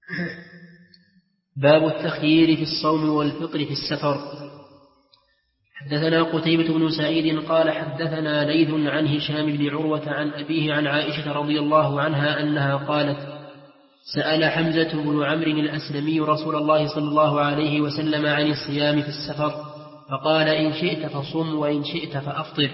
باب التخيير في الصوم والفطر في السفر. حدثنا قتيبة بن سعيد قال حدثنا ليث عن هشام بن عروة عن أبيه عن عائشة رضي الله عنها أنها قالت: سأل حمزة بن عمرو الأسلمي رسول الله صلى الله عليه وسلم عن الصيام في السفر فقال: إن شئت فصم وإن شئت فأفطر.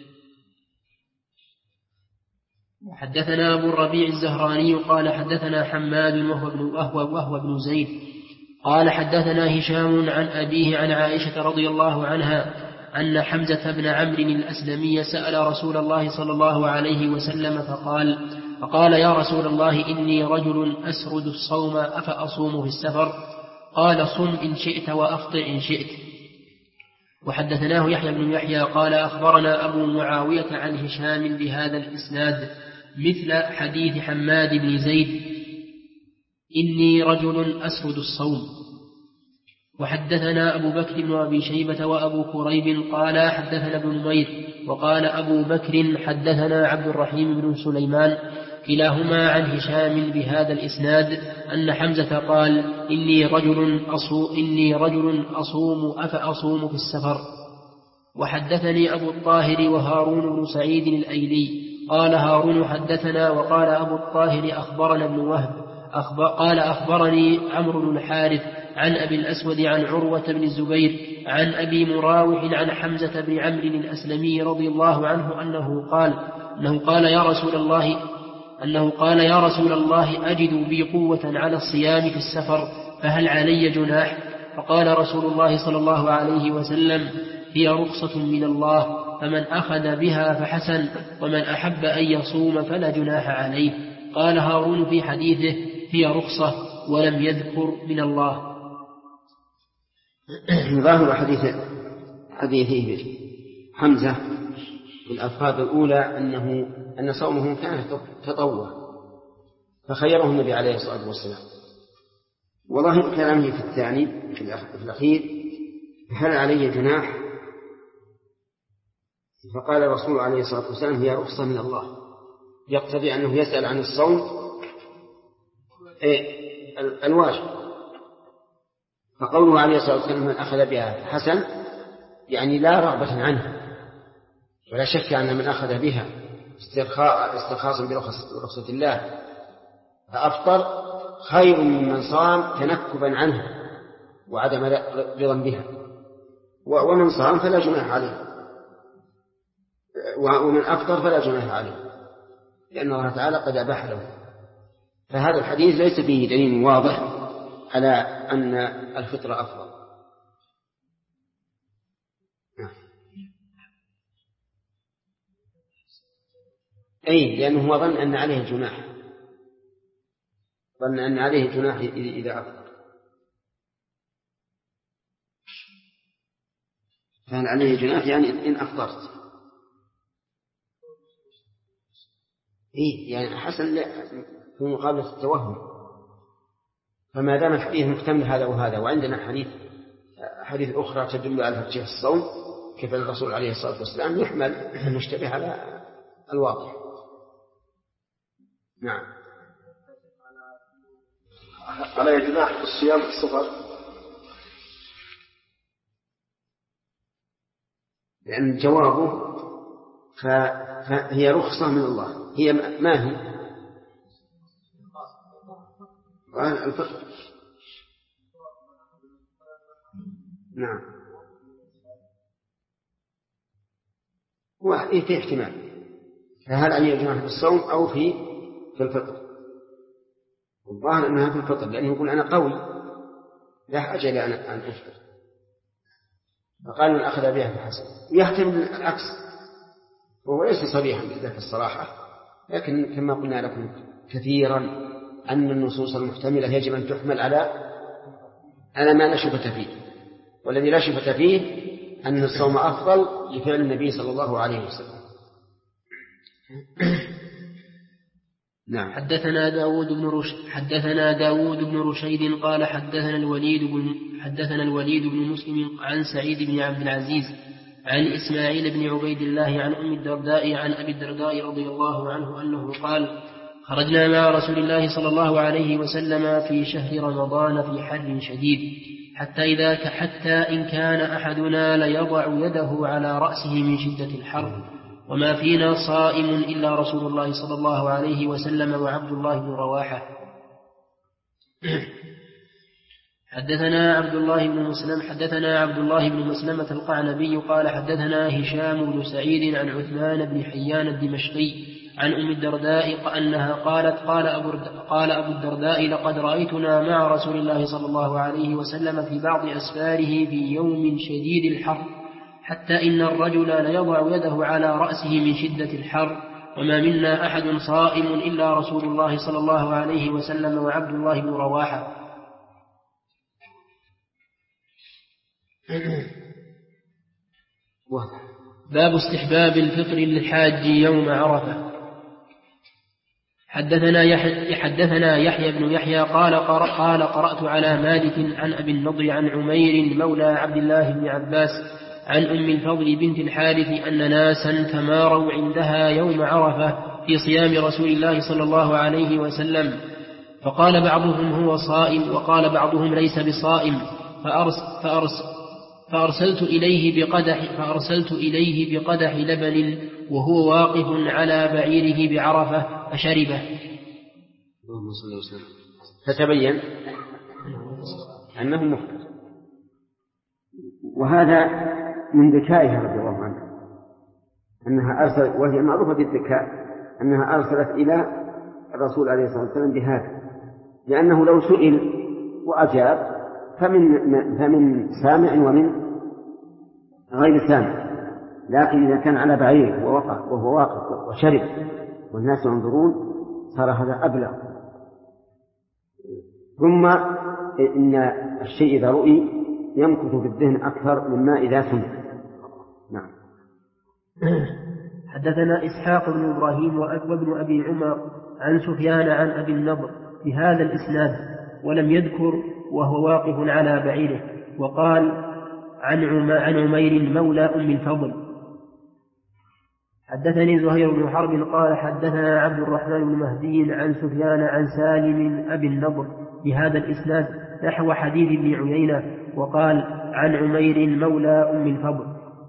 حدثنا أبو الربيع الزهراني قال حدثنا حماد وهو ابن زيد قال حدثنا هشام عن أبيه عن عائشة رضي الله عنها أن حمزة بن عمرو الأسلمي سأل رسول الله صلى الله عليه وسلم فقال: يا رسول الله إني رجل أسرد الصوم أفأصوم في السفر؟ قال: صم إن شئت وأفطر إن شئت. وحدثناه يحيى بن يحيى قال أخبرنا أبو معاوية عن هشام بهذا الإسناد مثل حديث حماد بن زيد إني رجل أسرد الصوم. وحدثنا أبو بكر بن أبي شيبة وأبو كريب قال حدثنا ابن نمير وقال أبو بكر حدثنا عبد الرحيم بن سليمان كلاهما عن هشام بهذا الإسناد أن حمزة قال: إني رجل أصوم أفأصوم في السفر. وحدثني أبو الطاهر وهارون بن سعيد الأيلي قال هارون حدثنا وقال أبو الطاهر أخبرنا ابن وهب قال أخبرني عمرو بن الحارث عن أبي الأسود عن عروة بن الزبير عن أبي مراوح عن حمزة بن عمرو الأسلمي رضي الله عنه أنه قال يا رسول الله أجد بي قوة على الصيام في السفر فهل علي جناح؟ فقال رسول الله صلى الله عليه وسلم: هي رخصة من الله فمن أخذ بها فحسن ومن أحب أن يصوم فلا جناح عليه. قال هارون في حديثه: هي رخصة ولم يذكر من الله. ظاهر حديث حمزة في الألفاظ الأولى أن صومه كان تطوع فخيره النبي عليه الصلاة والسلام. وظاهر كلامه في الثاني في الأخير: هل علي جناح؟ فقال الرسول عليه الصلاة والسلام: هي رخصة من الله، يقتضي أنه يسأل عن الصوم الواجب. فقوله عليه الصلاة والسلام: من أخذ بها حسن، يعني لا رغبة عنه، ولا شك أن من أخذ بها استرخاصا برخصة الله فأفطر خير ممن صام تنكبا عنها وعدم رضا بها. ومن صام فلا جناح عليه، ومن أفطر فلا جناح عليه، لأن الله تعالى قد أباح له. فهذا الحديث ليس فيه دليل واضح على أن الفطر أفضل. لأنه هو ظن أن عليه جناح، إذا أفطر. فهل عليه جناح يعني إن أفطرت. يعني حسن في مقابلة التوهم. فما دام الحديث محتمل هذا وهذا، وعندنا حديث أخرى تدل على ترجيح الصوم كيف الرسول عليه الصلاة والسلام، يحمل المشتبه على الواضح. نعم. على جناح الصيام في السفر، لأن جوابه فهي رخصة من الله. هي ما هي الفطر. نعم. في احتمال، فهل أن يجمع في الصوم أو في الفطر؟ والظاهر أنها في الفطر، لأنه يقول أنا قوي لا حاجة إلى أن أفطر، فقال من أخذ بها فحسن. يحتمل العكس، وهو ليس صريحا بذلك الصراحة، لكن كما قلنا لكم كثيرا أن النصوص المحتملة يجب أن تحمل على ما لا شبهة فيه، والذي لا شبهة فيه أن الصوم أفضل لفعل النبي صلى الله عليه وسلم. نعم. حدثنا داود بن رشيد قال حدثنا الوليد بن مسلم عن سعيد بن عبد العزيز عن إسماعيل بن عبيد الله عن أم الدرداء عن أبي الدرداء رضي الله عنه أنه خرجنا مع رسول الله صلى الله عليه وسلم في شهر رمضان في حر شديد حتى إن كان أحدنا ليضع يده على رأسه من شدة الحر، وما فينا صائم إلا رسول الله صلى الله عليه وسلم وعبد الله بن رواحة. حدثنا عبد الله بن مسلمة القعنبي قال حدثنا هشام بن سعيد عن عثمان بن حيان الدمشقي عن أم الدرداء أنها قالت قال أبو الدرداء لقد رأيتنا مع رسول الله صلى الله عليه وسلم في بعض أسفاره في يوم شديد الحر حتى إن الرجل ليضع يده على رأسه من شدة الحر، وما منا أحد صائم إلا رسول الله صلى الله عليه وسلم وعبد الله بن رواحة. باب استحباب الفطر للحاج يوم عرفة. حدثنا يحيى بن يحيى قال قرأت على مالك عن أبي النضر عن عمير مولى عبد الله بن عباس عن أم الفضل بنت الحارث أن ناسا تماروا عندها يوم عرفة في صيام رسول الله صلى الله عليه وسلم، فقال بعضهم هو صائم وقال بعضهم ليس بصائم، فأرسلت إليه بقدح لبن وهو واقف على بعيره بعرفة فشربه. فتبين أنه مفطر، وهذا من ذكائها رضي الله عنها أنها أرسلت، وهي معروفة بالذكاء، أنها أرسلت إلى الرسول عليه الصلاة والسلام بهذا، لأنه لو سئل وأجاب فمن سامع ومن غير سامع، لكن إذا كان على بعير وهو واقف وشرب والناس ينظرون صار هذا أبلغ. ثم إن الشيء إذا رؤي يمكث في الذهن أكثر مما إذا سمع. نعم. حدثنا إسحاق بن إبراهيم وابن أبي عمر عن سفيان عن أبي النضر بهذا الإسناد ولم يذكر وهو واقف على بعيره، وقال عن عمير مولى أم الفضل. حدثني زهير بن حرب قال حدثنا عبد الرحمن بن مهدي عن سفيان عن سالم أبي النضر بهذا الإسناد نحو حديث ابن عيينة، وقال عن عمير مولى أم الفضل.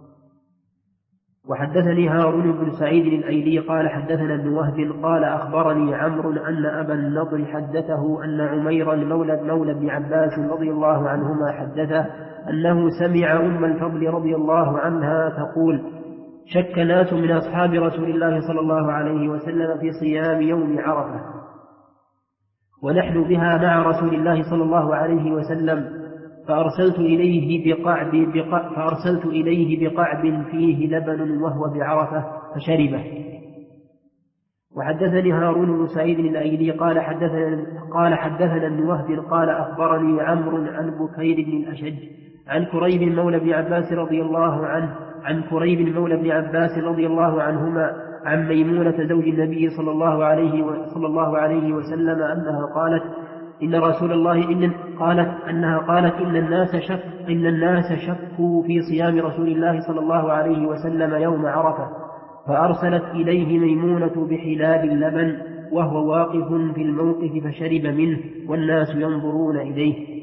وحدثني هارون بن سعيد الأيلي قال حدثنا ابن وهب قال أخبرني عمرو أن أبا النضر حدثه أن عميرا مولى ابن عباس رضي الله عنهما حدثه أنه سمع أم الفضل رضي الله عنها تقول شك ناس من أصحاب رسول الله صلى الله عليه وسلم في صيام يوم عرفة ونحن بها مع رسول الله صلى الله عليه وسلم، فأرسلت إليه بقعب فيه لبن وهو بعرفة فشربه. وحدثني هارون بن سعيد الأيلي قال حدثنا ابن وهب قال أخبرني عمرو عن بكير بن الأشج عن كريب مولى ابن عباس رضي الله عنهما عن ميمونة زوج النبي صلى الله عليه وسلم أنها قالت إن رسول الله إن الناس شكوا في صيام رسول الله صلى الله عليه وسلم يوم عرفة، فأرسلت إليه ميمونة بحلاب اللبن وهو واقف في الموقف فشرب منه والناس ينظرون إليه.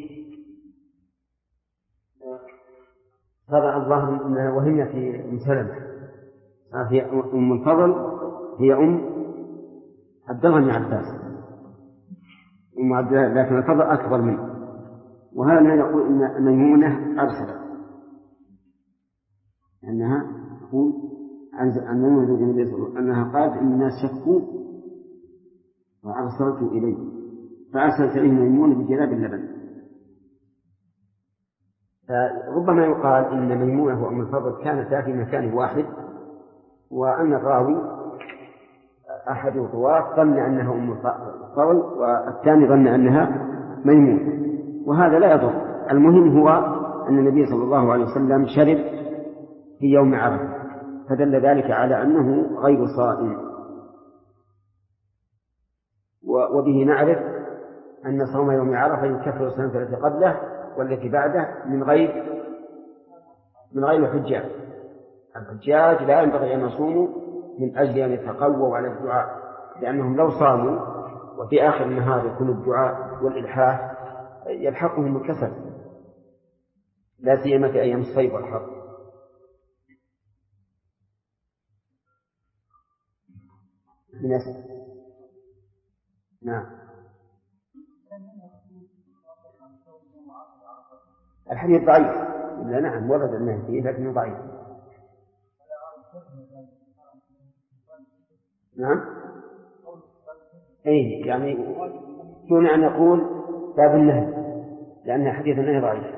طبعا الظاهر وهي في أم سلمة، في أم الفضل هي أم عبد الله بن عباس أم عبد الله، لكن الفضل أكبر منه. وهذا ما يقول إن ميمونة أرسلت أنها تقول عن ميمونة زوج النبي صلى الله عليه وسلم أنها قالت إن الناس شكوا وأرسلت إليه، فأرسلت إليه ميمونة بجلاب اللبن. فربما يقال إن ميمونة وأم الفضل كانتا في مكان واحد، وأن الراوي أحد الرواة ظن أنها أم الفضل والثاني ظن أنها ميمونة، وهذا لا يضر. المهم هو أن النبي صلى الله عليه وسلم شرب في يوم عرفة، فدل ذلك على أنه غير صائم. وبه نعرف أن صوم يوم عرفة يكفر السنة التي قبله والتي بعده من غير الحجاج. الحجاج لا ينبغي أن يصوموا من أجل أن يتقووا على الدعاء لأنهم لو صاموا وفي آخر النهار يكون الدعاء والإلحاح يلحقهم الكسل، لا سيما في أيام الصيف والحر. نعم. الحديث ضعيف، لا نعم ورد النهي فيه لكنه ضعيف. نعم. أي يعني دون أن يقول باب النهي، لأن حديث النهي ضعيف.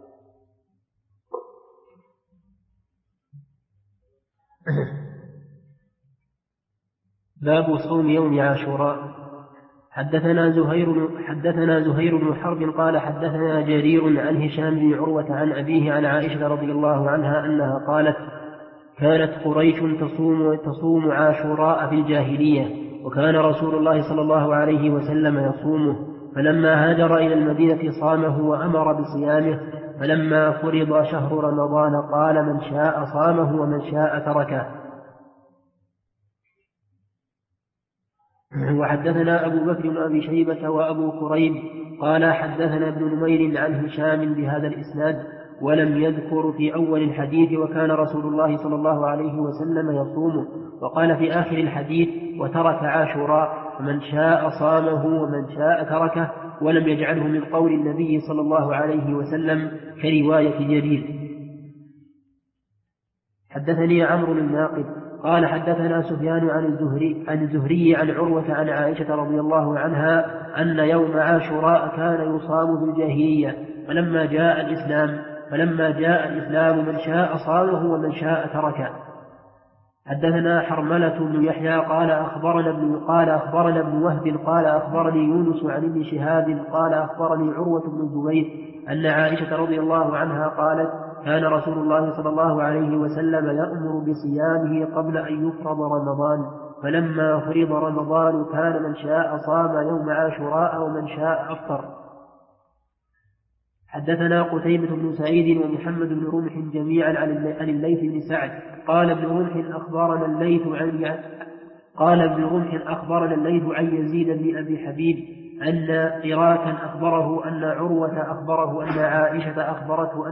باب صوم يوم عاشوراء. حدثنا زهير بن حرب قال حدثنا جرير عن هشام بن عروة عن أبيه عن عائشة رضي الله عنها أنها قالت كانت قريش تصوم عاشوراء في الجاهلية، وكان رسول الله صلى الله عليه وسلم يصومه، فلما هاجر إلى المدينة صامه وأمر بصيامه، فلما فرض شهر رمضان قال من شاء صامه ومن شاء تركه. وحدثنا أبو بكر بن أبي شيبة وأبو كريب قال حدثنا ابن نمير عن هشام بهذا الإسناد ولم يذكر في أول الحديث وكان رسول الله صلى الله عليه وسلم يصومه، وقال في آخر الحديث وترك عاشوراء فمن شاء صامه ومن شاء تركه، ولم يجعله من قول النبي صلى الله عليه وسلم كرواية جرير. حدثني عمرو الناقد قال حدثنا سفيان عن الزهري عن عروة عن عائشة رضي الله عنها أن يوم عاشوراء كان يصام في الجاهلية، فلما جاء الإسلام من شاء صامه ومن شاء تركه. حدثنا حرملة بن يحيى قال أخبرنا ابن وهب قال أخبرني يونس عن ابن شهاب قال أخبرني عروة بن الزبير أن عائشة رضي الله عنها قالت كان رسول الله صلى الله عليه وسلم يأمر بصيامه قبل أن يفرض رمضان، فلما فرض رمضان كان من شاء صام يوم عاشوراء ومن شاء أفطر. حدثنا قتيبة بن سعيد ومحمد بن رمح جميعا عن الليث بن سعد قال ابن رمح أخبرنا الليث عن يزيد بن أبي حبيب أن إراكا أخبره أن عروة أخبره أن عائشة أخبرته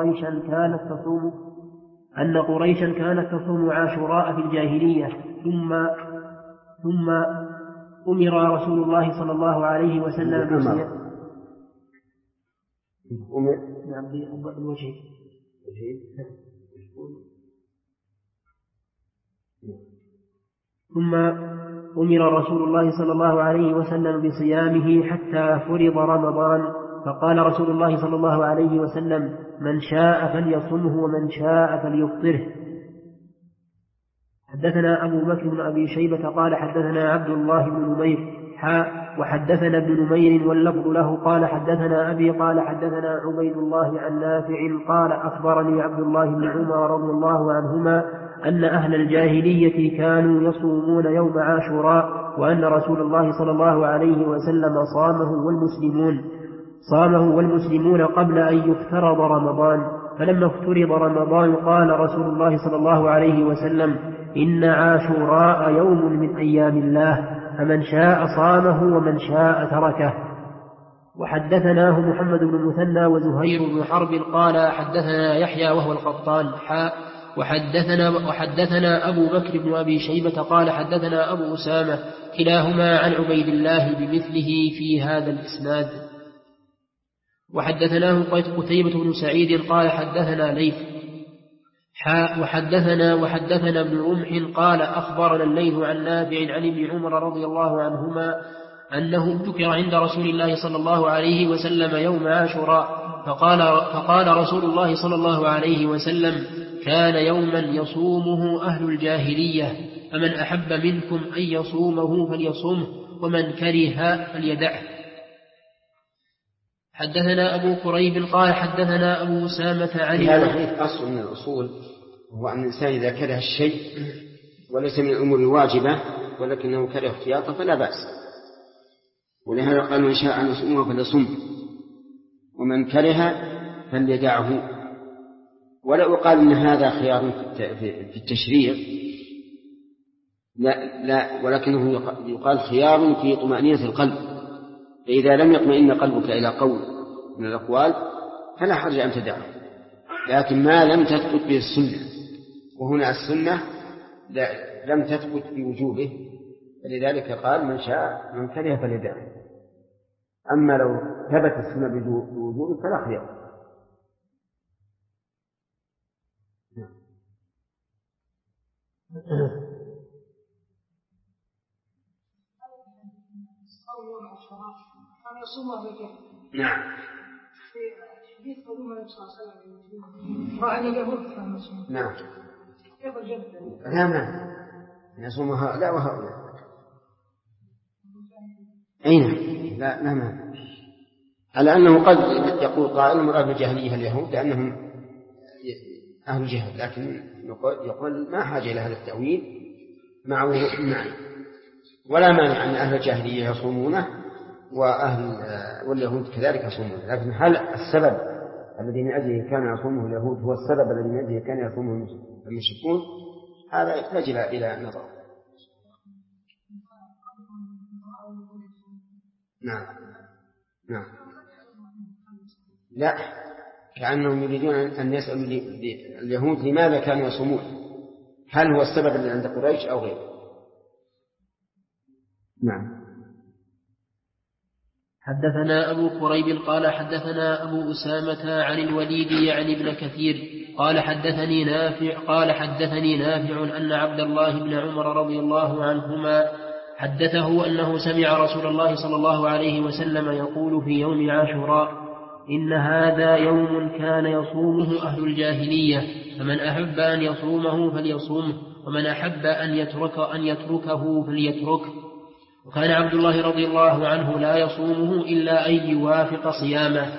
أن قريشا كانت تصوم عاشوراء في الجاهلية، ثم أمر رسول الله صلى الله عليه وسلم بصيام ثم أمر رسول الله صلى الله عليه وسلم بصيامه حتى فرض رمضان، فقال رسول الله صلى الله عليه وسلم من شاء فليصمه ومن شاء فليفطره. حدثنا أبو بكر بن أبي شيبة قال حدثنا عبد الله بن نمير وحدثنا ابن نمير واللفظ له قال حدثنا أبي قال حدثنا عبيد الله عن نافع قال أخبرني عبد الله بن عمر رضي الله عنهما أن أهل الجاهلية كانوا يصومون يوم عاشوراء، وأن رسول الله صلى الله عليه وسلم صامه والمسلمون قبل أن يفترض رمضان، فلما افترض رمضان قال رسول الله صلى الله عليه وسلم إن عاشوراء يوم من أيام الله، فمن شاء صامه ومن شاء تركه. وحدثناه محمد بن المثنى وزهير بن حرب قال حدثنا يحيى وهو القطان وحدثنا أبو بكر بن أبي شيبة قال حدثنا أبو أسامة كلاهما عن عبيد الله بمثله في هذا الإسناد. وحدثناه قتيبة بن سعيد قال حدثنا ليث وحدثنا ابن رمح قال أخبرنا الليث عن نافع عن ابن عمر رضي الله عنهما أنه ذكر عند رسول الله صلى الله عليه وسلم يوم عاشوراء فقال رسول الله صلى الله عليه وسلم كان يوما يصومه أهل الجاهلية، فمن أحب منكم أن يصومه فليصومه ومن كره فليدعه. حدثنا أبو كريب قال حدثنا أبو أسامة عن هذا الحديث أصل من الأصول، وهو أن الإنسان إذا كره الشيء وليس من الأمور الواجبة ولكنه كره احتياطه فلا بأس، ولهذا قال من شاء أن يصومه فليصوم ومن كره فليدعه. ولا أقال أن هذا خيار في التشريع، لا ولكنه يقال خيار في طمأنينة القلب، فإذا لم يطمئن قلبك إلى قول من الأقوال فلا حرج أن تدعه، لكن ما لم تثبت به السنة، وهنا السنة لم تثبت بوجوبه، فلذلك قال من شاء من كره فليدعه. أما لو ثبت السنة بوجوبه فلا خيار. نعم. في حديث قدوم النبي صلى الله عليه وسلم رأى اليهود كانوا يصومون. نعم. كيف الجد؟ لا يصوم هؤلاء وهؤلاء. أين؟ لا ما. على أنه قد يقول قائل المراد بالجاهلية اليهود لأنهم أهل جهل، لكن يقول ما حاجة إلى هذا التأويل مع وجود المعنى، ولا مانع أن أهل الجاهلية يصومونه واليهود كذلك يصومون، لكن هل السبب الذي من أجله كان يصومه اليهود هو السبب الذي من أجله كان يصومه المشركون؟ هذا يحتاج إلى نظر. نعم. لا، كأنهم يريدون أن يسألوا اليهود لماذا كانوا يصومون، هل هو السبب الذي عند قريش أو غيره. نعم. حدثنا أبو قريب قال حدثنا أبو أسامة عن الوليد يعني ابن كثير قال حدثني نافع أن عبد الله بن عمر رضي الله عنهما حدثه أنه سمع رسول الله صلى الله عليه وسلم يقول في يوم عاشوراء إن هذا يوم كان يصومه أهل الجاهلية، فمن أحب أن يصومه فليصومه، ومن أحب أن يتركه فليتركه. وكان عبد الله رضي الله عنه لا يصومه إلا أن يوافق صيامه.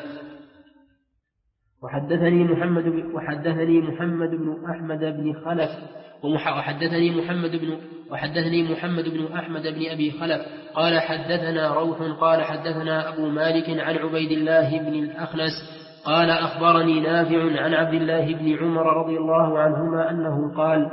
وحدثني محمد بن أحمد بن خلف وحدثني محمد بن أحمد بن أبي خلف قال حدثنا روح قال حدثنا أبو مالك عن عبيد الله بن الأخنس قال أخبرني نافع عن عبد الله بن عمر رضي الله عنهما أنه قال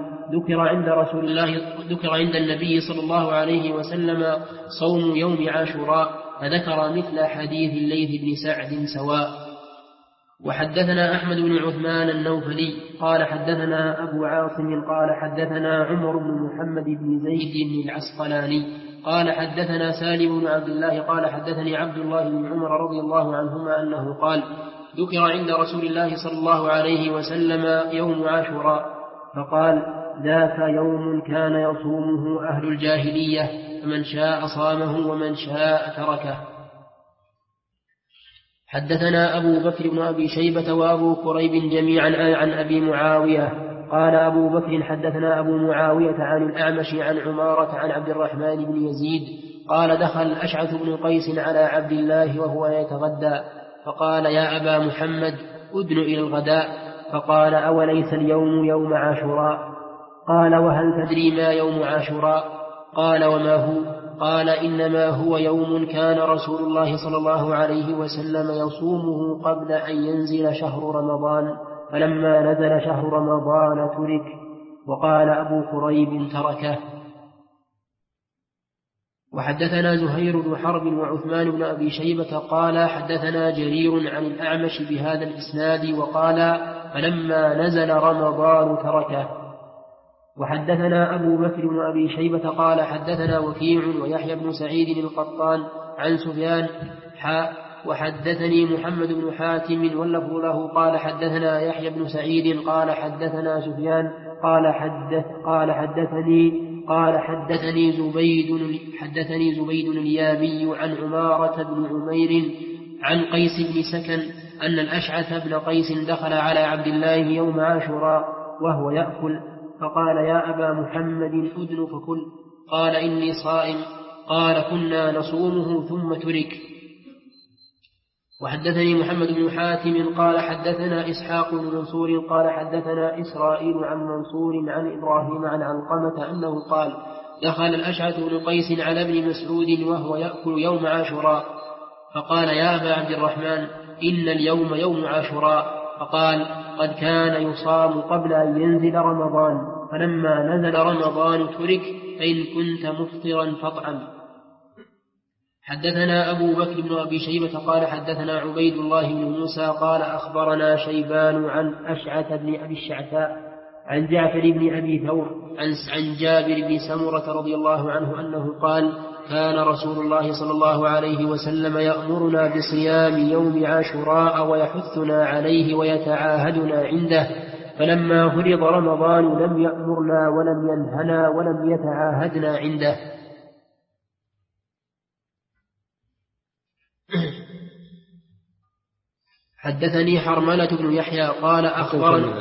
ذكر عند النبي صلى الله عليه وسلم صوم يوم عاشوراء، فذكر مثل حديث الليث بن سعد سواء. وحدثنا أحمد بن عثمان النوفلي قال حدثنا أبو عاصم قال حدثنا عمر بن محمد بن زيد العسقلاني قال حدثنا سالم بن عبد الله قال حدثني عبد الله بن عمر رضي الله عنهما أنه قال ذكر عند رسول الله صلى الله عليه وسلم يوم عاشوراء، فقال ذاك يوم كان يصومه أهل الجاهلية، فمن شاء صامه ومن شاء تركه. حدثنا أبو بكر بن أبي شيبة وأبو كريب جميعا عن أبي معاوية قال أبو بكر حدثنا أبو معاوية عن الأعمش عن عمارة عن عبد الرحمن بن يزيد قال دخل الأشعث بن قيس على عبد الله وهو يتغدى، فقال يا أبا محمد أدن إلى الغداء، فقال أوليس اليوم يوم عاشوراء؟ قال وهل تدري ما يوم عاشوراء؟ قال وما هو؟ قال إنما هو يوم كان رسول الله صلى الله عليه وسلم يصومه قبل أن ينزل شهر رمضان، فلما نزل شهر رمضان ترك. وقال أبو كريب تركه. وحدثنا زهير بن حرب وعثمان بن أبي شيبة قال حدثنا جرير عن الأعمش بهذا الإسناد وقال فلما نزل رمضان تركه. وحدثنا أبو بكر بن أبي شيبة قال حدثنا وكيع ويحيى بن سعيد القطان عن سفيان وحدثني محمد بن حاتم واللفظ له قال حدثنا يحيى بن سعيد قال حدثنا سفيان قال حدثني زبيد اليامي عن عمارة بن عمير عن قيس بن سكن أن الأشعث بن قيس دخل على عبد الله يوم عاشوراء وهو يأكل، فقال يا أبا محمد أدن فكل، قال إني صائم، قال كنا نصومه ثم ترك. وحدثني محمد بن حاتم قال حدثنا إسحاق بن منصور قال حدثنا إسرائيل عن منصور عن إبراهيم عن علقمة أنه قال دخل الأشعث بن قيس على ابن مسعود وهو يأكل يوم عاشوراء، فقال يا أبا عبد الرحمن إن اليوم يوم عاشوراء، فقال قد كان يصام قبل أن ينزل رمضان، فلما نزل رمضان ترك فإن كنت مفطرا فاطعم. حدثنا أبو بكر بن أبي شيبة قال حدثنا عبيد الله بن موسى قال أخبرنا شيبان عن أشعث بن أبي الشعثاء عن جعفر بن أبي ثور عن جابر بن سمرة رضي الله عنه أنه قال كان رسول الله صلى الله عليه وسلم يأمرنا بصيام يوم عاشوراء ويحثنا عليه ويتعاهدنا عنده، فلما فرض رمضان لم يأمرنا ولم ينهنا ولم يتعاهدنا عنده. حدثني حرملة بن يحيى قال أخبرنا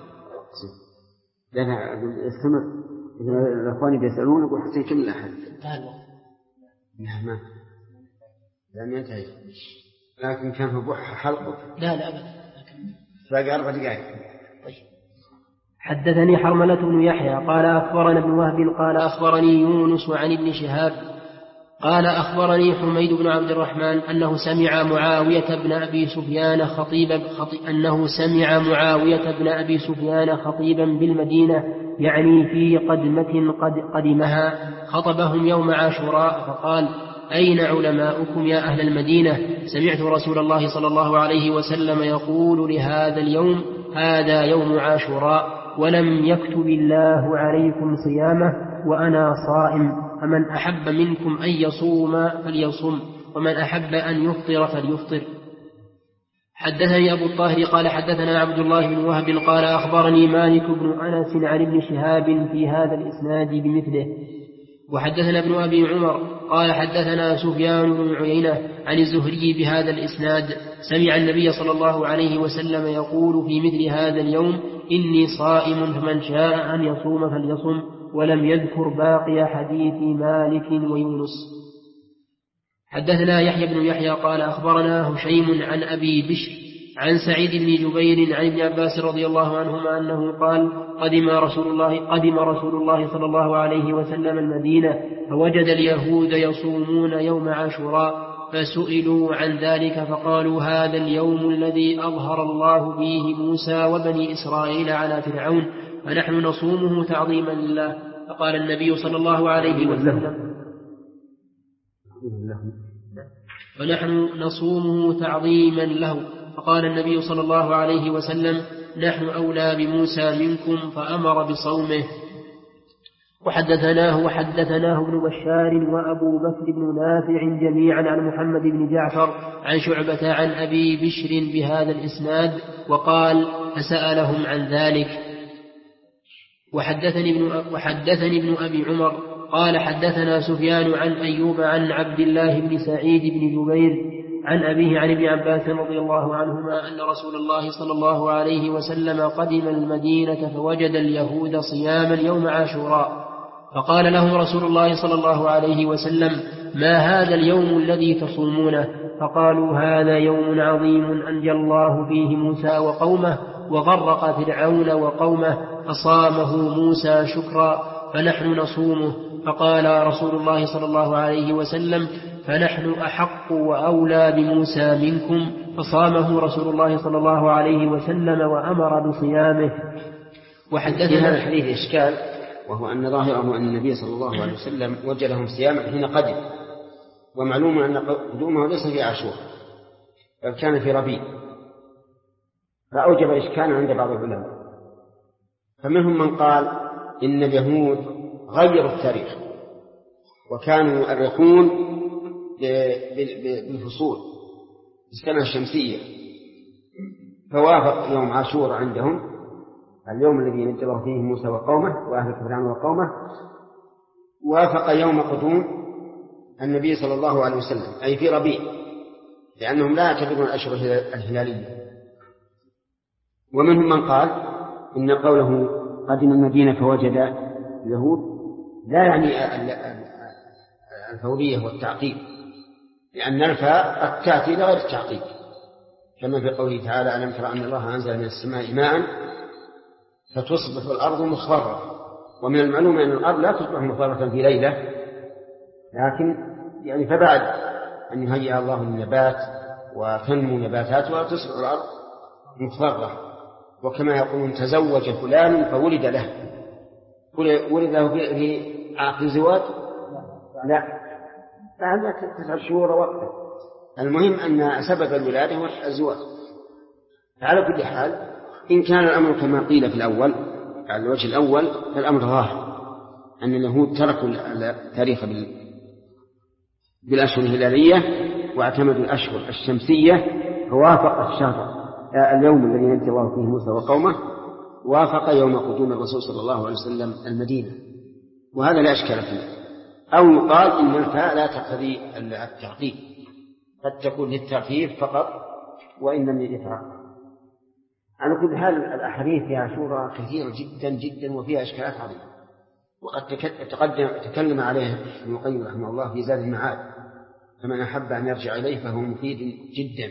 لا استمر الأخوان بيسألون أقول حتى يكمل أحد نعم لم ينتهي لكن كان في بحر حلقه لا أبدا باقي 4 دقائق. طيب. حدثني حرملة بن يحيى قال أخبرنا ابن وهب قال أخبرني يونس عن ابن شهاب قال أخبرني حميد بن عبد الرحمن أنه سمع معاوية بن أبي سفيان خطيبا بالمدينة يعني في قدمة قدمها خطبهم يوم عاشوراء فقال أين علماؤكم يا أهل المدينة؟ سمعت رسول الله صلى الله عليه وسلم يقول لهذا اليوم هذا يوم عاشوراء ولم يكتب الله عليكم صيامه وأنا صائم، فمن أحب منكم أن يصوم فليصم ومن أحب أن يفطر فليفطر. حدثني أبو الطاهر قال حدثنا عبد الله بن وهب قال أخبرني مالك بن أنس عن ابن شهاب في هذا الإسناد بمثله. وحدثنا ابن أبي عمر قال حدثنا سفيان بن عيينة عن الزهري بهذا الإسناد سمع النبي صلى الله عليه وسلم يقول في مثل هذا اليوم إني صائم فمن شاء أن يصوم فليصم، ولم يذكر باقي حديث مالك ويونس. حدثنا يحيى بن يحيى قال أخبرنا هشيم عن أبي بشر عن سعيد بن جبير عن ابن عباس رضي الله عنهما أنه قال قدم رسول الله صلى الله عليه وسلم المدينة فوجد اليهود يصومون يوم عاشوراء فسئلوا عن ذلك فقالوا هذا اليوم الذي أظهر الله فيه موسى وبني إسرائيل على فرعون فنحن نصومه تعظيما لله. فقال النبي صلى الله عليه وسلم فنحن نصومه تعظيما له. فقال النبي صلى الله عليه وسلم نحن أولى بموسى منكم فأمر بصومه. وحدثناه ابن بشار وأبو بكر بن نافع جميعا عن محمد بن جعفر عن شعبة عن أبي بشر بهذا الإسناد وقال فسألهم عن ذلك. وحدثني ابن أبي عمر قال حدثنا سفيان عن أيوب عن عبد الله بن سعيد بن جبير عن أبيه عن ابن عباس رضي الله عنهما أن رسول الله صلى الله عليه وسلم قدم المدينة فوجد اليهود صياما يوم عاشوراء فقال لهم رسول الله صلى الله عليه وسلم ما هذا اليوم الذي تصومونه؟ فقالوا هذا يوم عظيم أنجى الله فيه موسى وقومه وغرق فرعون وقومه فصامه موسى شكرا فنحن نصومه. فقال رسول الله صلى الله عليه وسلم فنحن أحق وأولى بموسى منكم فصامه رسول الله صلى الله عليه وسلم وأمر بصيامه. وحدثنا هذا الحديث إشكال وهو أن ظاهره أن النبي صلى الله عليه وسلم وجدهم صياما حين قدم، ومعلوم أن قدومه ليس في عاشور بل كان في ربيع، فأوجب إشكالا عند بعض العلماء. فمنهم من قال إن اليهود غيروا التاريخ وكانوا يؤرخون بالفصول بالسنة الشمسية، فوافق يوم عاشور عندهم اليوم الذي نجى الله فيه موسى وقومه وأهل فرعون وقومه، وافق يوم قدوم النبي صلى الله عليه وسلم أي في ربيع، لأنهم لا يعتبرون الأشهر الهلالية. ومنهم من قال إن قوله قدم المدينة فوجد اليهود لا يعني الفورية والتعقيب، لأن الفاء قد تأتي لغير التعقيب، كما في قوله تعالى ألم تر أن الله أنزل من السماء ماء فتصبح الأرض مخضرة. ومن المعلوم أن الأرض لا تصبح مخضرة في ليلة، لكن يعني فبعد أن يهيئ الله النبات وتنمو نباتاتها تصبح الأرض مخضرة. وكما يقولون تزوج فلان فولد له، ولد له في عقد الزواج؟ لا، فهذا 9 شهور وقته. المهم أن سبب الولادة هو الزواج. على كل حال إن كان الأمر كما قيل في الأول على الوجه الأول فالأمر ظاهر أن اليهود تركوا التاريخ بالأشهر الهلالية واعتمدوا الأشهر الشمسية، فوافق الشهر اليوم الذي نجى الله فيه موسى وقومه وافق يوم قدوم الرسول صلى الله عليه وسلم المدينة، وهذا لا إشكال فيه. أو يقال إن الفاء لا تقتضي التعقيب، قد تكون للتعقيب فقط وإن لم يفعل. على كل حال الأحاديث في عاشوراء كثيرة جدا جدا وفيها إشكالات عظيمة، وقد تكلم عليها ابن القيم رحمه الله في زاد المعاد، فمن أحب أن يرجع إليه فهو مفيد جدا.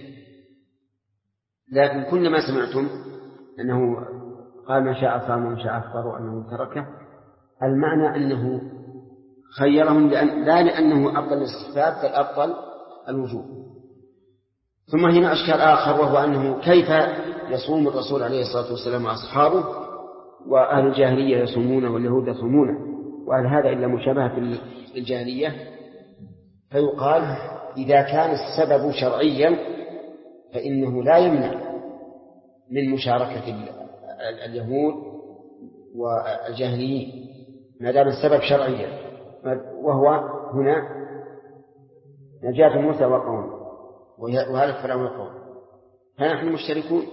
لكن كل ما سمعتم أنه قال من شاء صام ومن شاء أفطر وأنه تركه، المعنى أنه خيرهم لا لأنه أفضل الاستحباب بل أفضل الوجوب. ثم هنا أشكال آخر، وهو أنه كيف يصوم الرسول عليه الصلاة والسلام وأصحابه وأهل الجاهلية يصومون واليهود يصومون، وهل هذا إلا مشابهة الجاهلية؟ فيقال إذا كان السبب شرعيا فإنه لا يمنع من مشاركة اليهود والجاهليين ما دام السبب شرعيا، وهو هنا نجاة موسى وقومه وهذا فرعون وقومه، فنحن مشتركون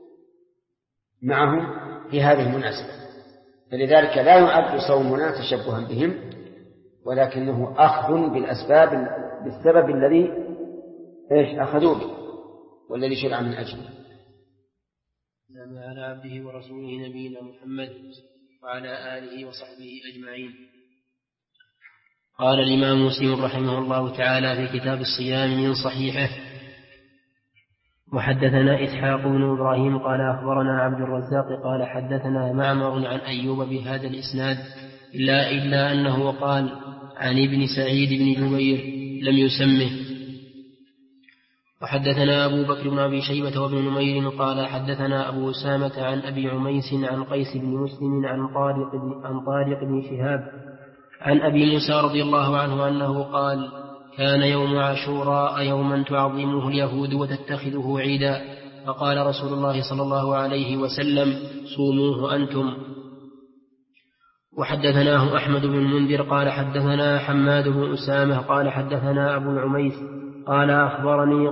معهم في هذه المناسبة. فلذلك لا يعد صومنا تشبها بهم، ولكنه أخذ بالسبب الذي أخذوا به والذي شرع من أجله. سلام على عبده ورسوله نبينا محمد وعلى آله وصحبه أجمعين. قال الإمام مسلم رحمه الله تعالى في كتاب الصيام من صحيحه: وحدثنا إسحاق بن إبراهيم قال أخبرنا عبد الرزاق قال حدثنا معمر عن أيوب بهذا الإسناد إلا أنه قال عن ابن سعيد بن جبير لم يسمه. وحدثنا أبو بكر بن أبي شيبة وابن نمير قال حدثنا أبو أسامة عن أبي عميس عن قيس بن مسلم عن طارق بن شهاب عن أبي موسى رضي الله عنه أنه قال: كان يوم عاشوراء يوما تعظمه اليهود وتتخذه عيدا، فقال رسول الله صلى الله عليه وسلم: صوموه أنتم. وحدثناه أحمد بن المنذر قال حدثنا حماد بن أسامة قال حدثنا أبو العميس قال أخبرني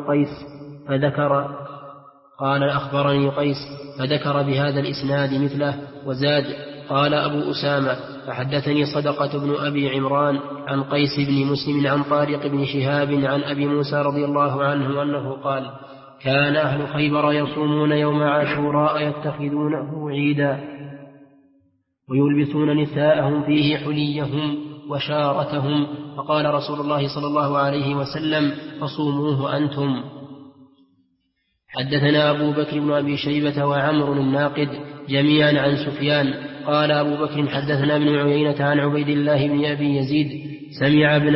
قيس فذكر بهذا الإسناد مثله وزاد: قال أبو أسامة: فحدثني صدقة بن أبي عمران عن قيس بن مسلم عن طارق بن شهاب عن أبي موسى رضي الله عنه أنه قال: كان أهل خيبر يصومون يوم عاشوراء يتخذونه عيدا ويلبسون نساءهم فيه حليهم وشارتهم، فقال رسول الله صلى الله عليه وسلم: فصوموه أنتم. حدثنا أبو بكر بن أبي شيبة وعمر الناقد جميعا عن سفيان قال أبو بكر حدثنا ابن عيينة عن عبيد الله بن أبي يزيد سمع ابن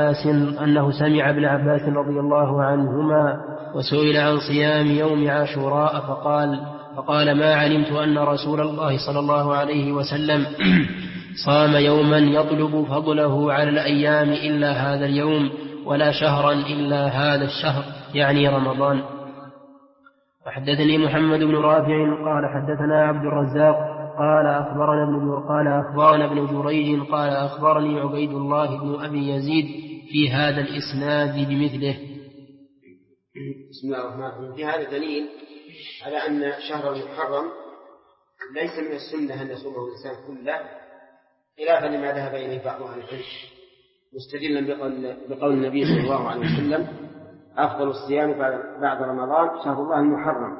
عباس رضي الله عنهما وسئل عن صيام يوم عاشوراء فقال: ما علمت أن رسول الله صلى الله عليه وسلم صام يوما يطلب فضله على الأيام إلا هذا اليوم، ولا شهرا إلا هذا الشهر، يعني رمضان. وحدثني محمد بن رافع قال حدثنا عبد الرزاق قال أخبرنا ابن جريج قال أخبرني عبيد الله بن أبي يزيد في هذا الإسناد بمثله. بسم الله الرحمن الرحيم. في هذا دليل على أن شهر المحرم ليس من السنة أن يصومه الإنسان كله، خلافا لما ذهب إليه بعض أهل العلم، مستدلا بقول النبي صلى الله عليه وسلم: أفضل الصيام بعد رمضان شهر الله المحرم.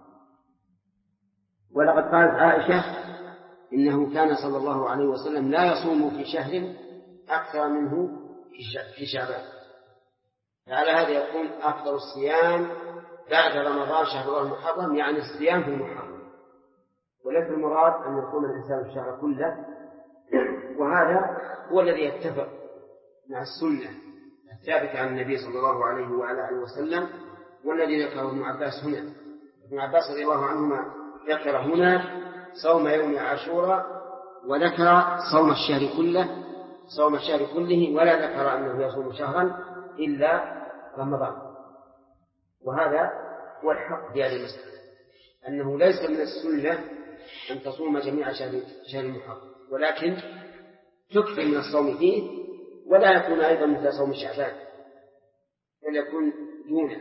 ولقد قالت عائشة: إنه كان صلى الله عليه وسلم لا يصوم في شهر أكثر منه في شعبان. فعلى هذا يكون أفضل الصيام بعد رمضان شهر الله المحرم، يعني الصيام في المحرم، وليس المراد أن يصوم الإنسان الشهر كله. وهذا هو الذي يتفق مع السنة الثابتة عن النبي صلى الله عليه وعلى آله وسلم، والذي ذكره ابن عباس هنا. ابن عباس رضي الله عنهما ذكر هنا صوم يوم عاشوراء وذكر صوم الشهر كله ولا ذكر أنه يصوم شهرا إلا رمضان. وهذا هو الحق في هذه المسألة، أنه ليس من السنة أن تصوم جميع شهر المحرم، ولكن تكفي من الصوم فيه، ولا يكون أيضا مثل صوم شعبان، بل يكون دونه.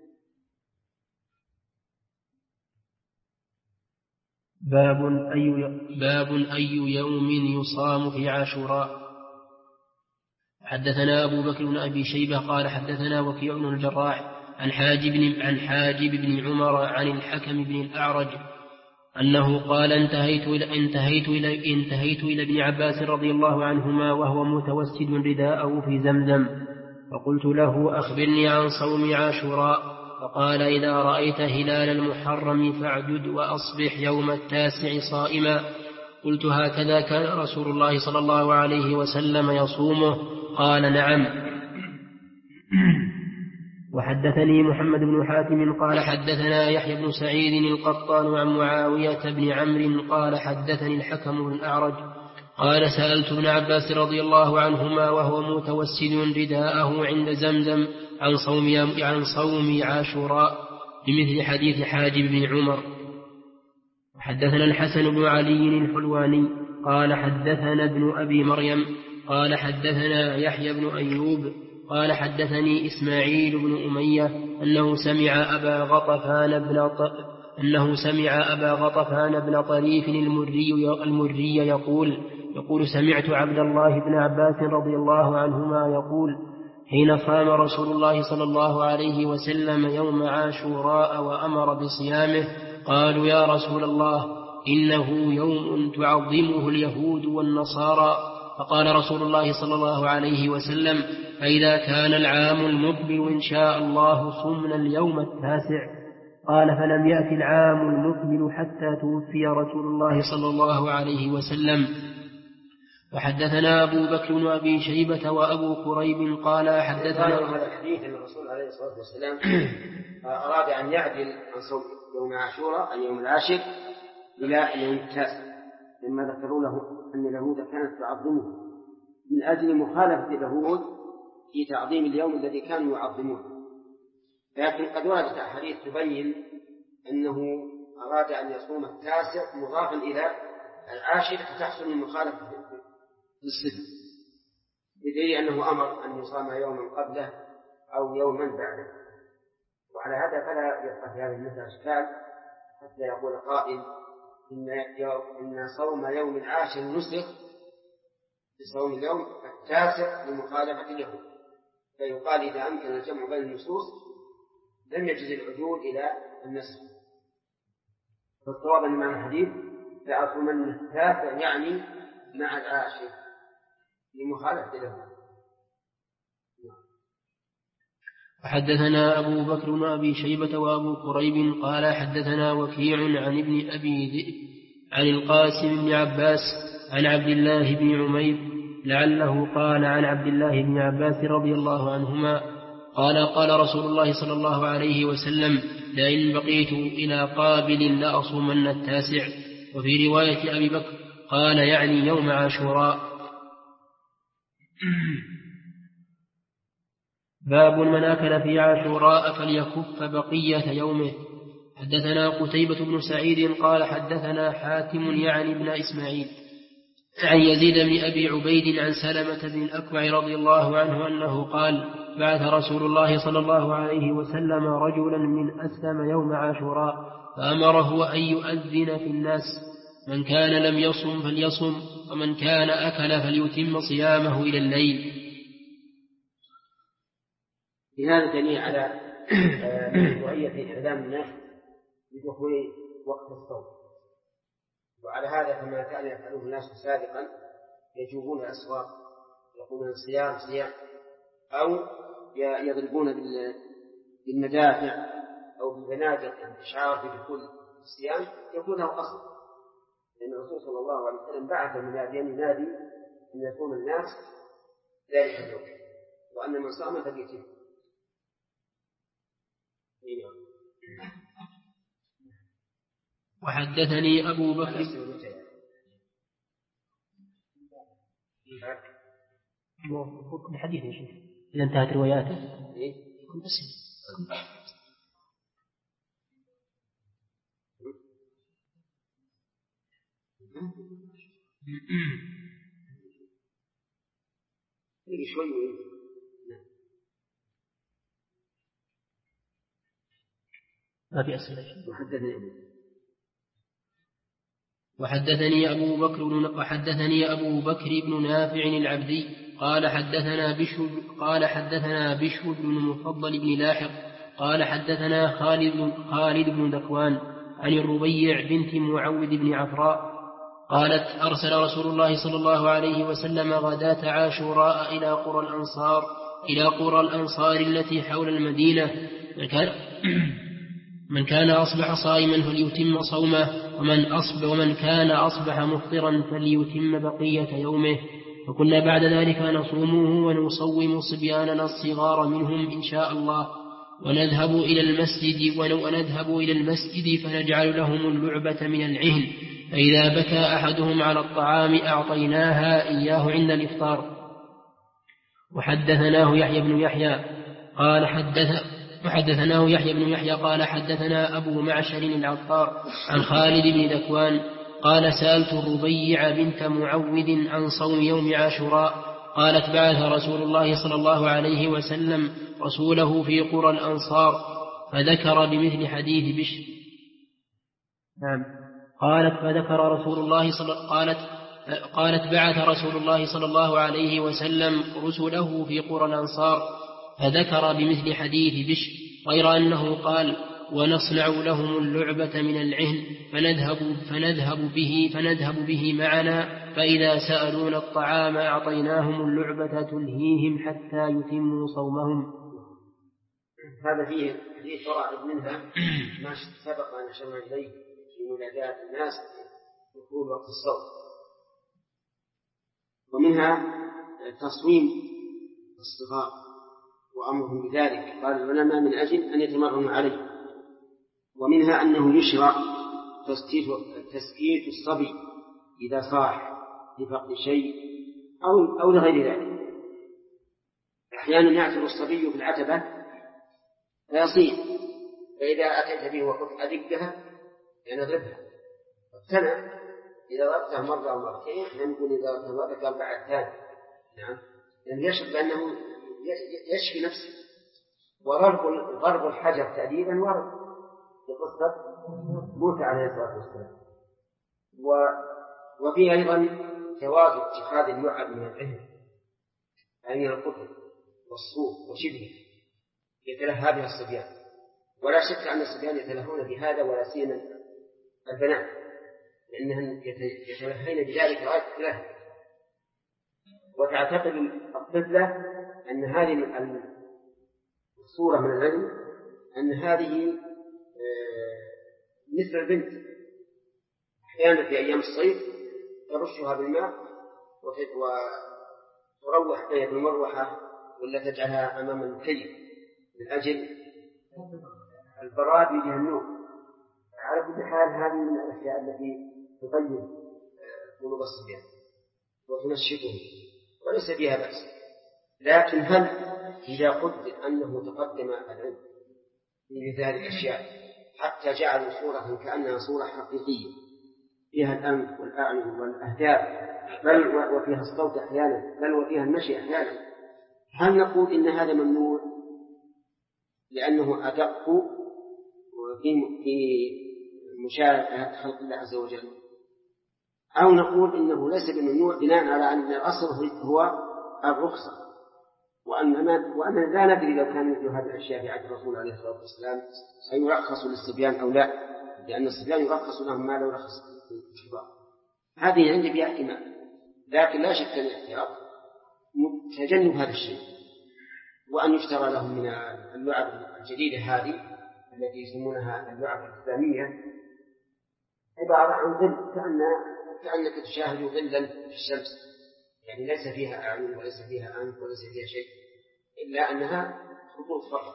باب أي يوم يصام في عاشوراء. حدثنا أبو بكر بن أبي شيبة قال حدثنا وكيع بن الجراح عن حاجب بن عمر عن الحكم بن الأعرج أنه قال انتهيت إلى ابن عباس رضي الله عنهما وهو متوسد رداءه في زمزم، فقلت له أخبرني عن صوم عاشوراء، فقال إذا رأيت هلال المحرم فاعدد وأصبح يوم 9 صائما. قلت هكذا كان رسول الله صلى الله عليه وسلم يصومه؟ قال نعم. وحدثني محمد بن حاتم قال حدثنا يحيى بن سعيد القطان عن معاوية بن عمرو قال حدثني الحكم بن الأعرج قال سألت ابن عباس رضي الله عنهما وهو متوسد رداءه عند زمزم عن صوم عاشوراء بمثل حديث حاجب بن عمر. حدثنا الحسن بن علي الحلواني قال حدثنا ابن أبي مريم قال حدثنا يحيى بن أيوب قال حدثني إسماعيل بن أمية أنه سمع أبا غطفان بن طريف المري يقول سمعت عبد الله بن عباس رضي الله عنهما يقول حين صام رسول الله صلى الله عليه وسلم يوم عاشوراء وأمر بصيامه قالوا يا رسول الله إنه يوم تعظمه اليهود والنصارى، فقال رسول الله صلى الله عليه وسلم فإذا كان العام المقبل إن شاء الله صمنا اليوم 9. قال فلم يأتي العام المقبل حتى توفي رسول الله صلى الله عليه وسلم. وحدثنا أبو بكر بن أبي شيبة وأبو كريب قال حدثنا هذا الحديث أن الرسول عليه الصلاة والسلام أراد أن يعدل عن صوم يوم عاشوراء اليوم 10 إلى اليوم 9، لما ذكروا له أن اليهود كانت تعظمه من أجل مخالفة اليهود في تعظيم اليوم الذي كانوا يعظمونه. لكن قد وردت أحاديث تبين أنه أراد أن يصوم 9 مضافا إلى 10 فتحصل المخالفة بالصفة، بدليل أنه أمر أن يصام يوما قبله أو يوما بعده. وعلى هذا فلا يبقى في هذه المسألة إشكال حتى يقول قائل إن صوم يوم 10 نسخ بصوم اليوم 9 لمخالفة اليهود، فيقال إذا أمكن الجمع بين النصوص لم يجز العدول إلى النسخ. فالصواب أن معنى الحديث لأصومن 9 يعني مع 10 لمخالفة اليهود. حدثنا أبو بكر بن أبي شيبة وأبو كريب قال حدثنا وكيع عن ابن أبي ذئب عن القاسم بن عباس عن عبد الله بن عمير لعله قال عن عبد الله بن عباس رضي الله عنهما قال رسول الله صلى الله عليه وسلم لئن بقيت إلى قابل لأصومن 9. وفي رواية أبي بكر قال يعني يوم عاشوراء. باب من أكل في عاشوراء فليكف بقية يومه. حدثنا قتيبة بن سعيد قال حدثنا حاتم يعني ابن إسماعيل عن يزيد بن أبي عبيد عن سلمة بن الأكوع رضي الله عنه أنه قال بعث رسول الله صلى الله عليه وسلم رجلا من أسلم يوم عاشوراء فأمره أن يؤذن في الناس من كان لم يصم فليصم ومن كان أكل فليتم صيامه إلى الليل. في هذا دليل على مشروعية إعلام الناس بدخول وقت الصوم، وعلى هذا فما كان يفعله الناس سابقا يجوبون الأسواق يقولون صيام أو يضربون بالمدافع أو بالبنادق الإشعار بدخول الصيام يكون له أصل، لأن الرسول صلى الله عليه وسلم بعث مناديا ينادي أن يصوم الناس ذلك اليوم وأن من صام فليتم. وحدثني أبو بكر الحديث يا شيخ إذا انتهت رواياته بس شوي. ما في أسئلة. وحدثني وحدثني أبو بكر بن نافع العبدي قال حدثنا بشر بن المفضل بن لاحق قال حدثنا خالد بن ذكوان عن الربيع بنت معوذ بن عفراء قالت أرسل رسول الله صلى الله عليه وسلم غداة عاشوراء إلى قرى الأنصار التي حول المدينة من كان أصبح صائما فليتم صومه ومن كان أصبح مفطرا فليتم بقية يومه فكنا بعد ذلك نصومه ونصوم صبياننا الصغار منهم إن شاء الله ونذهب إلى المسجد فنجعل لهم اللعبة من العهن فإذا بكى أحدهم على الطعام أعطيناها إياه عند الإفطار. وحدثناه يحيى بن يحيى قال حدثنا أبو معشر العطار عن خالد بن ذكوان قال سألت الربيع بنت معوذ عن صوم يوم عاشوراء قالت بعث رسول الله صلى الله عليه وسلم رسوله في قرى الأنصار فذكر بمثل حديث بشر. قالت بعث رسول الله صلى الله عليه وسلم رسله في قرى الأنصار فذكر بمثل حديث بشر غير أنه قال ونصنع لهم اللعبة من العهن فنذهب به معنا فإذا سألونا الطعام أعطيناهم اللعبة تلهيهم حتى يتموا صومهم. هذا فيه فرائض منها ما سبق أن أشرنا إليه في منادات الناس دخول وقت الصوم، ومنها تصويم الصغار وأمرهم بذلك قال العلماء من أجل أن يتمرنوا عليه. ومنها أنه يشرع تسكيت الصبي إذا صاح لفقد شيء أو لغير ذلك. أحيانا يعثر الصبي في العتبة فيصيح، فإذا أتيت به وقلت أدقها نضربها فاقتنع. إذا ضربته مرة أو مرتين نقول إذا ضربته قال بعد ثاني نعم، لأنه يشعر بأنه يشفي نفسه. وضرب الحجر تأديبا ورد في قصة موسى عليه الصلاة والسلام. وفي أيضا جواز اتخاذ اللعب من العهن أي من القطن والصوف وشبهه يتلهى بها الصبيان، ولا شك أن الصبيان يتلهون بهذا ولا سيما البنات لأنهم يتلهين بذلك غاية التلهي. وتعتقد الطفلة أن هذه الصورة من العلم أن هذه مثل البنت، أحيانا في أيام الصيف ترشها بالماء وتروح بها بالمروحة ولا تجعلها أمام المكيف من أجل البراد من النوم. على كل حال هذه من الأشياء التي تطيب قلوب الصبيان وتنشطهم وليس فيها بأس. لكن هل إذا قدر أنه تقدم العلم في ذلك الأشياء حتى جعلوا صورة كأنها صورة حقيقية فيها الأنف والأعين والأهداف بل وفيها الصوت أحيانا بل وفيها المشي أحيانا، هل نقول إن هذا ممنوع لأنه أدق في مشاهدة خلق الله عز وجل، أو نقول إنه ليس بممنوع بناء على أن الأصل هو الرخصة وأننا لا ندري لو كان مثل هذه الأشياء في عهد الرسول عليه الصلاة والسلام سيرخص للصبيان أو لا، لأن الصبيان يرخص لهم ما لو رخص الكبار. هذه عندي بها احتمال، لكن لا شك أن الاحتياط تجنب هذا الشيء، وأن يشترى لهم من اللعب الجديدة هذه التي يسمونها اللعب الإسلامية عبارة عن ظل كأنك تشاهد ظلا في الشمس، يعني ليس فيها أعين وليس فيها أنف وليس فيها شيء إلا أنها خطوط فقط.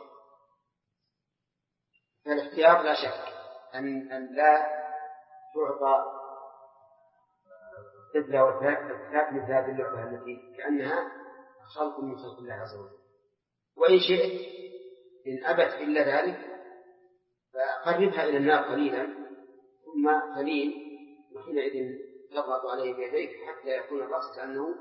فالاختيار لا شك أن لا تعطى القبلة والكتاب مثل هذه اللعبة التي كأنها خلق من خلق الله عز وجل. وإن شئت إن أبت إلا ذلك فقربها إلى النار قليلا ثم تلين، وحينئذ تضغط عليه بيديك حتى يكون الرأس كأنه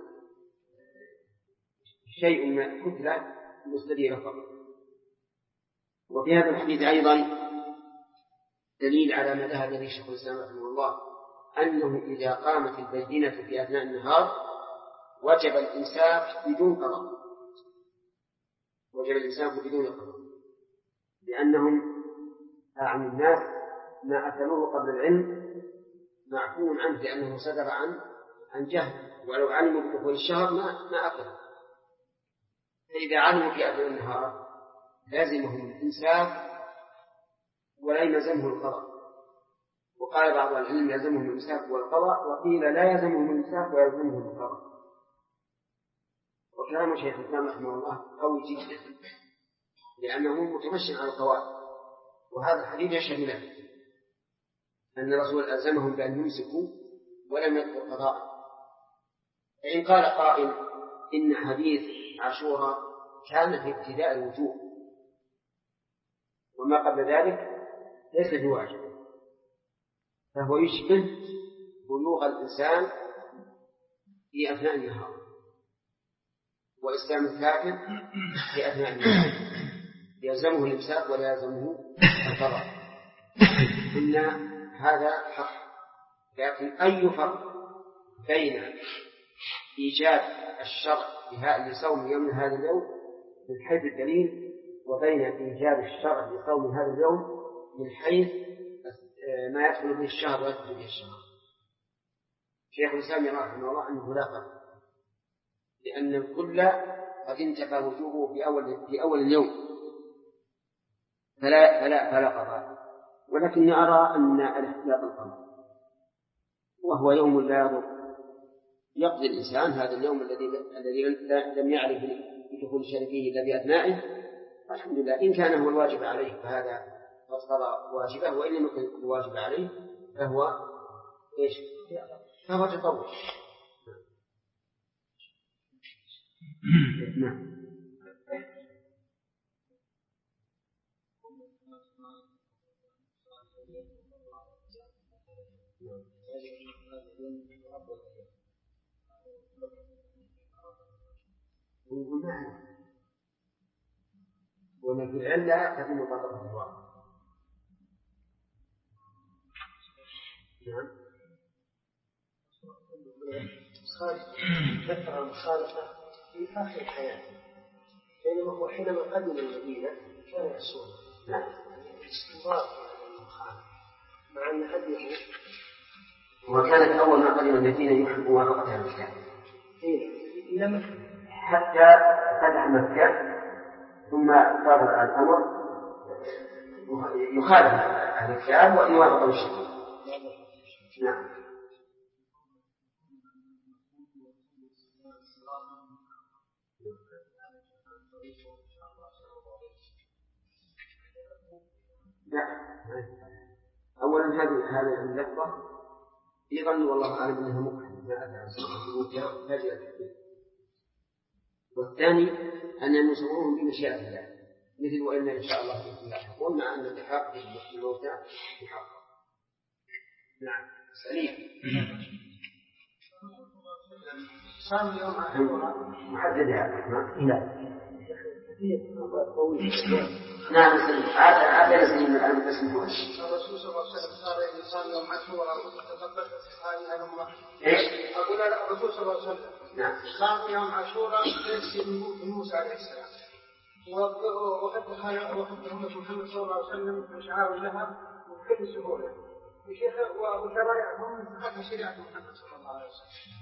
شيء من كتلة مستديرة فقط. وفي هذا الحديث أيضا دليل على ما ذهب إليه شيخ الإسلام رحمه الله، أنه إذا قامت البينة في أثناء النهار وجب الإمساك بدون قضاء، وجب الإمساك بدون قضاء، لأنهم عن الناس ما أكلوه قبل العلم معفو عنه لأنه صدر عن جهل، ولو علموا بدخول الشهر ما أكلوا. فإذا علموا في أثناء النهار لازمهم الإمساك ولا يلزمه القضاء. وقال بعض العلم يلزمهم الإمساك والقضاء، وقيل لا يلزمهم الإمساك ويلزمهم القضاء. وكلام شيخ الإسلام رحمه الله قوي جدا لأنه متمشي على القواعد، وهذا الحديث يشهد له أن الرسول ألزمهم بأن يمسكوا ولم يذكر قضاء. فإن قال قائل إن حديث عاشوراء كان في ابتداء الوجوب وما قبل ذلك ليس بواجب، فهو يشبه بلوغ الإنسان في أثناء النهار وإسلام الكافر في أثناء النهار، يلزمه الإمساك ولا يلزمه القضاء. إن هذا حق، لكن أي فرق بين إيجاب الشرع لصوم يوم هذا اليوم من حيث الدليل وبين إيجاب الشرع لصوم هذا اليوم من حيث ما يدخل به الشهر ويدخل به الشهر؟ شيخ الإسلام رحمه الله أنه لا فرق، لأن الكل قد انتفى وجوبه في أول اليوم فلا قضاء. ولكن أرى أن الاحتياط القمر وهو يوم لا يضر، يقضي الإنسان هذا اليوم الذي لم يعرف بدخول شركه إلا بأثنائه، الحمد لله. إن كان هو الواجب عليه فهذا قد قضى واجبه، وإن لم يكن الواجب عليه فهو إيش؟ فهو تطوع. نعم. وما في العلة تكون مطابقة الواقع. نعم. ذكر المخالفة في آخر الحياة، بينما هو حينما قدم المدينة كان يصوم. نعم. الاستمرار في المخالفة مع أن هديه وكانت أول ما قدم المدينة يحب موافقة مكة إلى مكة حتى فتح مكة، ثم صار الأمر يخالف هذا الكلام وأن يوافق الشرك. نعم. أولا هذه اللفظة يظن والله أعلم أنها مكحل ما أتى عن سنة هذه التحديد. والثاني أن يصورون بمشيئة الله مثل وإن إن شاء الله بإذن الله يقول مع أن الحق بالموتى بحق. نعم. سليم. صام يوم عاشوراء محددها. لا. نعم. عاد سليم الآن بسم الله. الرسول صلى الله عليه وسلم صار يصام يوم عاشوراء وتثبت هذه الأمة. إيش؟ أقول الرسول صلى الله عليه وسلم نعم. صام يوم عاشوراء يرسل موسى عليه السلام، وقد أمة محمد صلى الله عليه وسلم شعار لها بكل سهولة وشرائعهم من تحت شريعة محمد صلى الله عليه وسلم.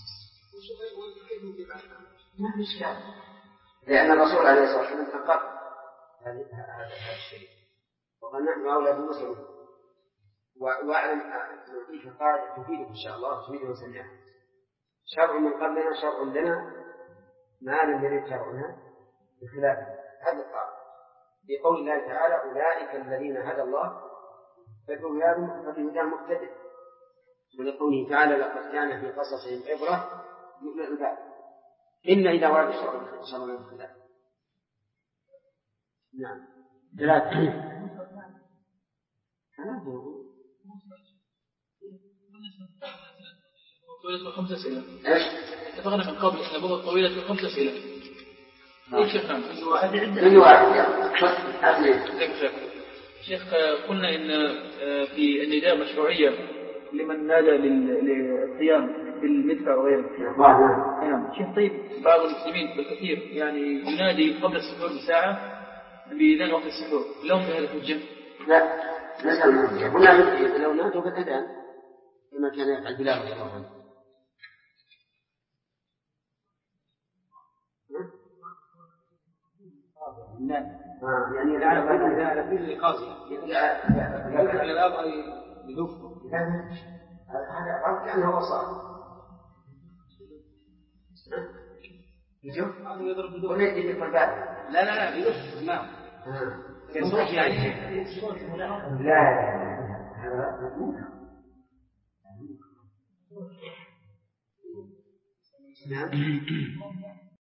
ما في إشكال، لأن الرسول عليه الصلاة والسلام أقر هذا الشيء، وقال نحن أولى بمسلم. وأعلم نعطيك قاعدة تفيدك إن شاء الله تفيد وسمعها. شرع من قبلنا شرع لنا ما لم يرد شرعنا بخلافه. هذا القاعدة في قول الله تعالى أولئك الذين هدى الله فبهداه مقتدر. ولقوله تعالى لقد كان في قصصهم عبرة لأولي الألباب إن إذا ورد شر الخلاف. نعم. ثلاثة. طويلة 5 أسئلة. اتفقنا من قبل أن أبوها طويلة 5 أسئلة. إيش شيخنا؟ من واحد. شيخ قلنا إن في النداء مشروعية لمن نادى للصيام بالمدفع وغيره. نعم. شيخ طيب بعض المسلمين بالكثير يعني ينادي قبل السحور بساعة بإذن وقت السحور لهم بهذا الحجة؟ لا ليس من الحجة. قلنا لو نادوا بالأذان كما كان يفعل بلال رضي الله عنه. يعني لا في قاضي لا الأب يدفه هذا قال كأنه وصل يجوا يضرب بدون يدي في الباب لا يدف نعم يصوت يعني لا هذا نعم